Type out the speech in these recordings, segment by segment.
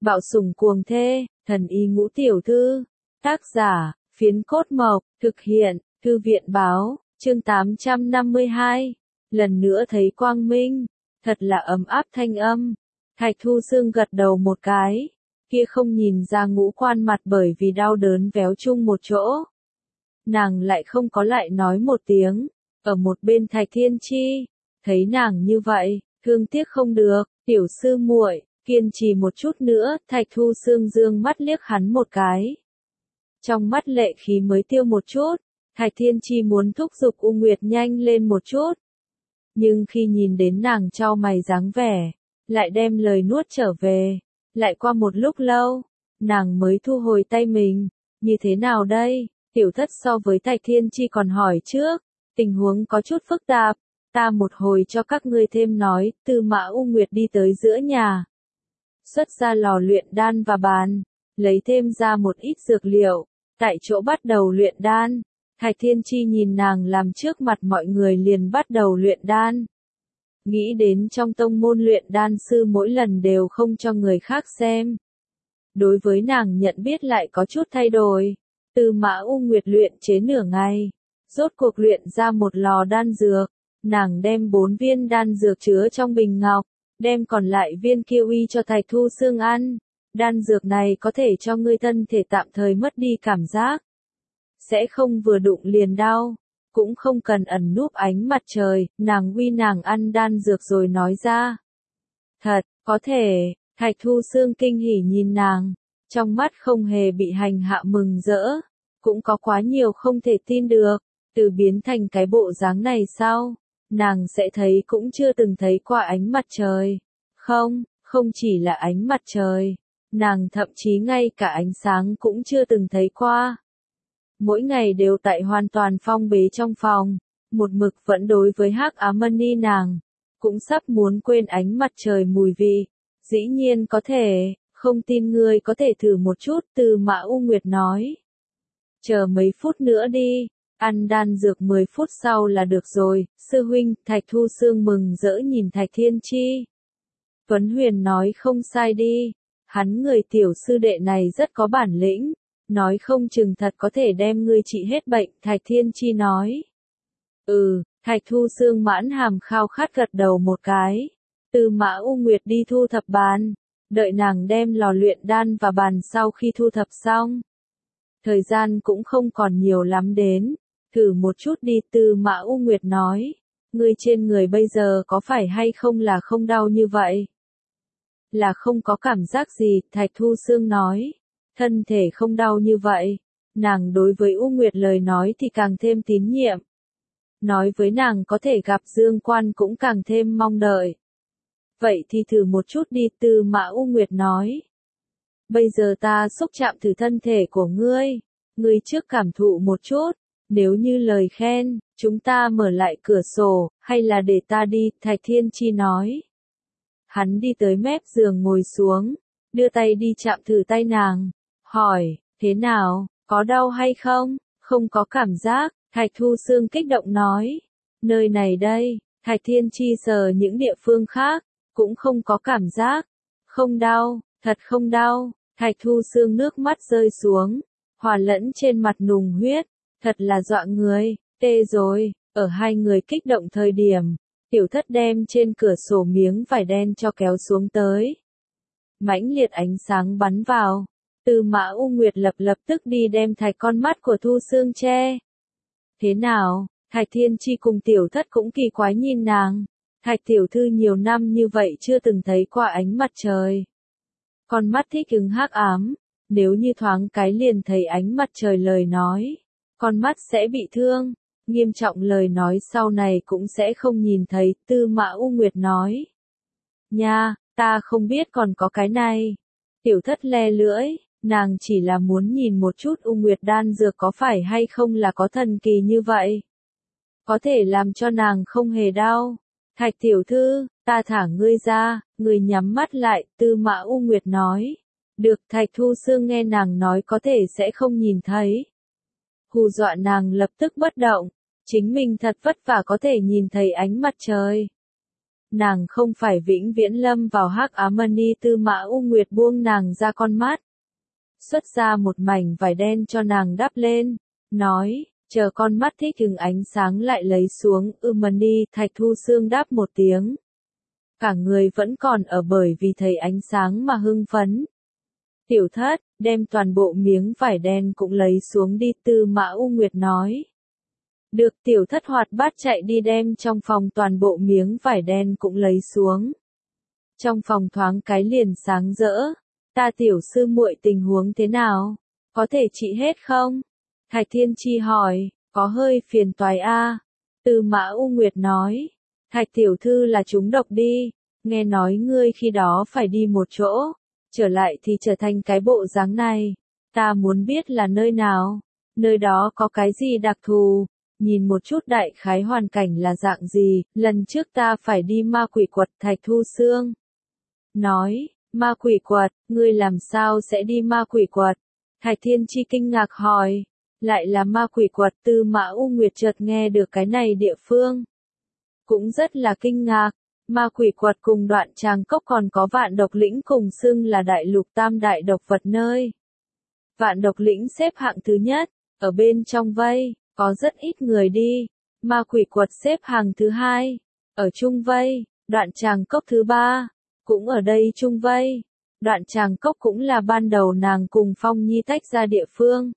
Bạo sủng cuồng thê, thần y ngũ tiểu thư. Tác giả, Phiến Cốt Mộc, thực hiện, Thư viện báo, chương 852. Lần nữa thấy quang minh, thật là ấm áp thanh âm. Thạch Thu Sương gật đầu một cái, kia không nhìn ra ngũ quan mặt bởi vì đau đớn véo chung một chỗ. Nàng lại không có lại nói một tiếng, ở một bên Thạch Thiên Chi, thấy nàng như vậy, thương tiếc không được, tiểu sư muội, kiên trì một chút nữa, Thạch Thu Sương dương mắt liếc hắn một cái. Trong mắt lệ khí mới tiêu một chút, Thạch Thiên Chi muốn thúc giục U Nguyệt nhanh lên một chút. Nhưng khi nhìn đến nàng chau mày dáng vẻ, lại đem lời nuốt trở về, lại qua một lúc lâu, nàng mới thu hồi tay mình, như thế nào đây, tiểu thất so với Thạch Thiên Chi còn hỏi trước, tình huống có chút phức tạp, ta một hồi cho các ngươi thêm nói, Tư Mã U Nguyệt đi tới giữa nhà. Xuất ra lò luyện đan và bàn, lấy thêm ra một ít dược liệu, tại chỗ bắt đầu luyện đan. Thạch Thiên Chi nhìn nàng làm trước mặt mọi người liền bắt đầu luyện đan. Nghĩ đến trong tông môn luyện đan sư mỗi lần đều không cho người khác xem. Đối với nàng nhận biết lại có chút thay đổi. Tư Mã U Nguyệt luyện chế nửa ngày, rốt cuộc luyện ra một lò đan dược. Nàng đem 4 viên đan dược chứa trong bình ngọc, đem còn lại viên kiwi cho Thạch Thu Sương ăn. Đan dược này có thể cho ngươi thân thể tạm thời mất đi cảm giác. Sẽ không vừa đụng liền đau, cũng không cần ẩn núp ánh mặt trời, nàng uy nàng ăn đan dược rồi nói ra. Thật, có thể, Thạch Thu Sương kinh hỉ nhìn nàng, trong mắt không hề bị hành hạ mừng rỡ, cũng có quá nhiều không thể tin được, từ biến thành cái bộ dáng này sau, nàng sẽ thấy cũng chưa từng thấy qua ánh mặt trời. Không chỉ là ánh mặt trời, nàng thậm chí ngay cả ánh sáng cũng chưa từng thấy qua. Mỗi ngày đều tại hoàn toàn phong bế trong phòng, một mực vẫn đối với Hắc Ám Mani nàng, cũng sắp muốn quên ánh mặt trời mùi vị. Dĩ nhiên có thể, không tin ngươi có thể thử một chút, Tư Mã U Nguyệt nói. Chờ mấy phút nữa đi, ăn đan dược 10 phút sau là được rồi, sư huynh. Thạch Thu Sương mừng rỡ nhìn Thạch Thiên Chi. Tuấn Huyền nói không sai đi, hắn người tiểu sư đệ này rất có bản lĩnh. Nói không chừng thật có thể đem ngươi trị hết bệnh, Thạch Thiên Chi nói. Thạch Thu Sương mãn hàm khao khát gật đầu một cái. Tư Mã U Nguyệt đi thu thập bàn, đợi nàng đem lò luyện đan và bàn sau khi thu thập xong. Thời gian cũng không còn nhiều lắm đến, thử một chút đi, Tư Mã U Nguyệt nói. Ngươi trên người bây giờ có phải hay không là không đau như vậy? Là không có cảm giác gì, Thạch Thu Sương nói. Thân thể không đau như vậy, nàng đối với U Nguyệt lời nói thì càng thêm tín nhiệm. Nói với nàng có thể gặp Dương Quan cũng càng thêm mong đợi. Vậy thì thử một chút đi, Tư Mã U Nguyệt nói. Bây giờ ta xúc chạm thử thân thể của ngươi trước cảm thụ một chút, nếu như lời khen, chúng ta mở lại cửa sổ, hay là để ta đi, Thạch Thiên Chi nói. Hắn đi tới mép giường ngồi xuống, đưa tay đi chạm thử tay nàng. Hỏi, thế nào, có đau hay không? Không có cảm giác, Thạch Thu Sương kích động nói. Nơi này đây, Thạch Thiên Chi sờ những địa phương khác, cũng không có cảm giác. Không đau, thật không đau. Thạch Thu Sương nước mắt rơi xuống, hòa lẫn trên mặt nùng huyết, thật là dọa người, tê rồi. Ở hai người kích động thời điểm, tiểu thất đem trên cửa sổ miếng vải đen cho kéo xuống tới. Mãnh liệt ánh sáng bắn vào. Tư Mã U Nguyệt lập tức đi đem Thạch con mắt của Thu Sương che. Thế nào? Thạch Thiên Chi cùng tiểu thất cũng kỳ quái nhìn nàng. Thạch tiểu thư nhiều năm như vậy chưa từng thấy qua ánh mặt trời. Con mắt thích ứng hắc ám, nếu như thoáng cái liền thấy ánh mặt trời lời nói, con mắt sẽ bị thương, nghiêm trọng lời nói sau này cũng sẽ không nhìn thấy, Tư Mã U Nguyệt nói. Nha, ta không biết còn có cái này. Tiểu thất le lưỡi. Nàng chỉ là muốn nhìn một chút U Nguyệt đan dược có phải hay không là có thần kỳ như vậy. Có thể làm cho nàng không hề đau. Thạch tiểu thư, ta thả ngươi ra, ngươi nhắm mắt lại, Tư Mã U Nguyệt nói. Được, Thạch Thu Sương nghe nàng nói có thể sẽ không nhìn thấy. Hù dọa nàng lập tức bất động, chính mình thật vất vả có thể nhìn thấy ánh mặt trời. Nàng không phải vĩnh viễn lâm vào hắc ám ni. Tư Mã U Nguyệt buông nàng ra con mắt. Xuất ra một mảnh vải đen cho nàng đắp lên. Nói, chờ con mắt thích ứng ánh sáng lại lấy xuống. Mani. Thạch Thu Xương đáp một tiếng. Cả người vẫn còn ở bởi vì thấy ánh sáng mà hưng phấn. Tiểu thất, đem toàn bộ miếng vải đen cũng lấy xuống đi. Tư Mã U Nguyệt nói. Được. Tiểu thất hoạt bát chạy đi đem trong phòng toàn bộ miếng vải đen cũng lấy xuống. Trong phòng thoáng cái liền sáng rỡ. Ta tiểu sư muội tình huống thế nào? Có thể trị hết không? Thạch Thiên Chi hỏi, có hơi phiền toái a. Tư Mã U Nguyệt nói, Thạch tiểu thư là trúng độc đi, nghe nói ngươi khi đó phải đi một chỗ, trở lại thì trở thành cái bộ dáng này. Ta muốn biết là nơi nào, nơi đó có cái gì đặc thù, nhìn một chút đại khái hoàn cảnh là dạng gì. Lần trước ta phải đi ma quỷ quật. Thạch Thu Xương nói, ma quỷ quật, ngươi làm sao sẽ đi ma quỷ quật? Thạch Thiên Chi kinh ngạc hỏi, lại là ma quỷ quật. Tư Mã U Nguyệt chợt nghe được cái này địa phương, cũng rất là kinh ngạc. Ma quỷ quật cùng Đoạn Tràng Cốc còn có Vạn Độc Lĩnh cùng xưng là đại lục tam đại độc vật nơi. Vạn Độc Lĩnh xếp hạng thứ nhất, ở bên trong vây, có rất ít người đi. Ma quỷ quật xếp hàng thứ hai, ở trung vây. Đoạn Tràng Cốc thứ ba, cũng ở đây trung vây. Đoạn Tràng Cốc cũng là ban đầu nàng cùng Phong Nhi tách ra địa phương.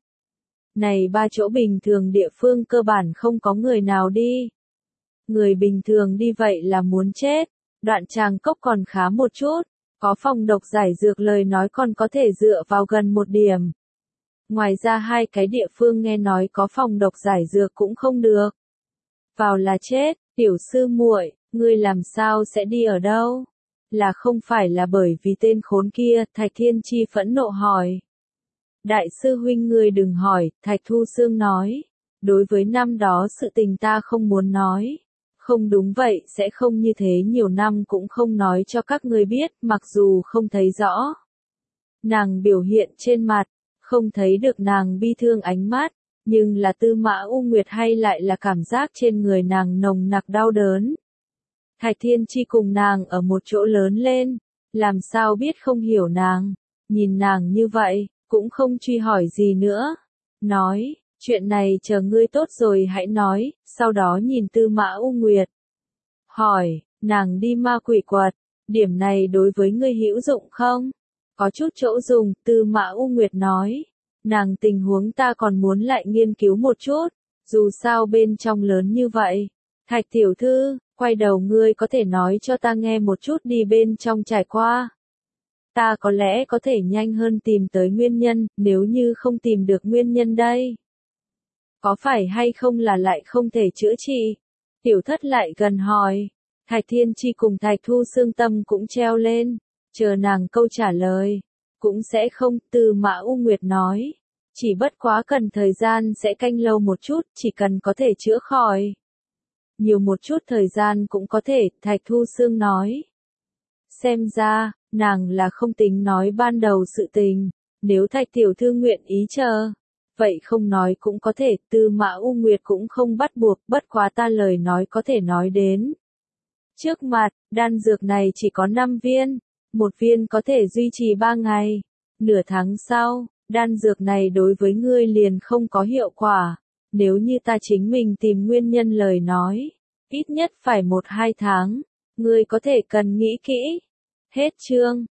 Này ba chỗ bình thường địa phương cơ bản không có người nào đi. Người bình thường đi vậy là muốn chết. Đoạn Tràng Cốc còn khá một chút, có phòng độc giải dược lời nói còn có thể dựa vào gần một điểm. Ngoài ra hai cái địa phương nghe nói có phòng độc giải dược cũng không được. Vào là chết. Tiểu sư muội, ngươi làm sao sẽ đi ở đâu? Là không phải là bởi vì tên khốn kia? Thạch Thiên Chi phẫn nộ hỏi. Đại sư huynh ngươi đừng hỏi. Thạch Thu Xương nói. Đối với năm đó sự tình ta không muốn nói. Không đúng vậy sẽ không như thế, nhiều năm cũng không nói cho các ngươi biết. Mặc dù không thấy rõ nàng biểu hiện trên mặt, không thấy được nàng bi thương ánh mắt, nhưng là Tư Mã U Nguyệt hay lại là cảm giác trên người nàng nồng nặc đau đớn. Thạch Thiên Chi cùng nàng ở một chỗ lớn lên, làm sao biết không hiểu nàng, nhìn nàng như vậy, cũng không truy hỏi gì nữa. Nói, chuyện này chờ ngươi tốt rồi hãy nói. Sau đó nhìn Tư Mã U Nguyệt. Hỏi, nàng đi ma quỷ quật, điểm này đối với ngươi hữu dụng không? Có chút chỗ dùng. Tư Mã U Nguyệt nói, nàng tình huống ta còn muốn lại nghiên cứu một chút, dù sao bên trong lớn như vậy. Thạch tiểu thư, quay đầu ngươi có thể nói cho ta nghe một chút đi bên trong trải qua. Ta có lẽ có thể nhanh hơn tìm tới nguyên nhân, nếu như không tìm được nguyên nhân đây. Có phải hay không là lại không thể chữa trị? Tiểu thất lại gần hỏi. Thạch Thiên Chi cùng Thạch Thu Xương tâm cũng treo lên, chờ nàng câu trả lời. Cũng sẽ không. Tư Mã U Nguyệt nói. Chỉ bất quá cần thời gian sẽ canh lâu một chút, chỉ cần có thể chữa khỏi. Nhiều một chút thời gian cũng có thể. Thạch Thu Xương nói. Xem ra, nàng là không tính nói ban đầu sự tình. Nếu Thạch tiểu thư nguyện ý chờ, vậy không nói cũng có thể. Tư Mã U Nguyệt cũng không bắt buộc, bất quá ta lời nói có thể nói đến. Trước mặt, đan dược này chỉ có 5 viên, một viên có thể duy trì 3 ngày. Nửa tháng sau, đan dược này đối với ngươi liền không có hiệu quả. Nếu như ta chính mình tìm nguyên nhân lời nói, ít nhất phải 1-2 tháng. Ngươi có thể cần nghĩ kỹ. Hết chương.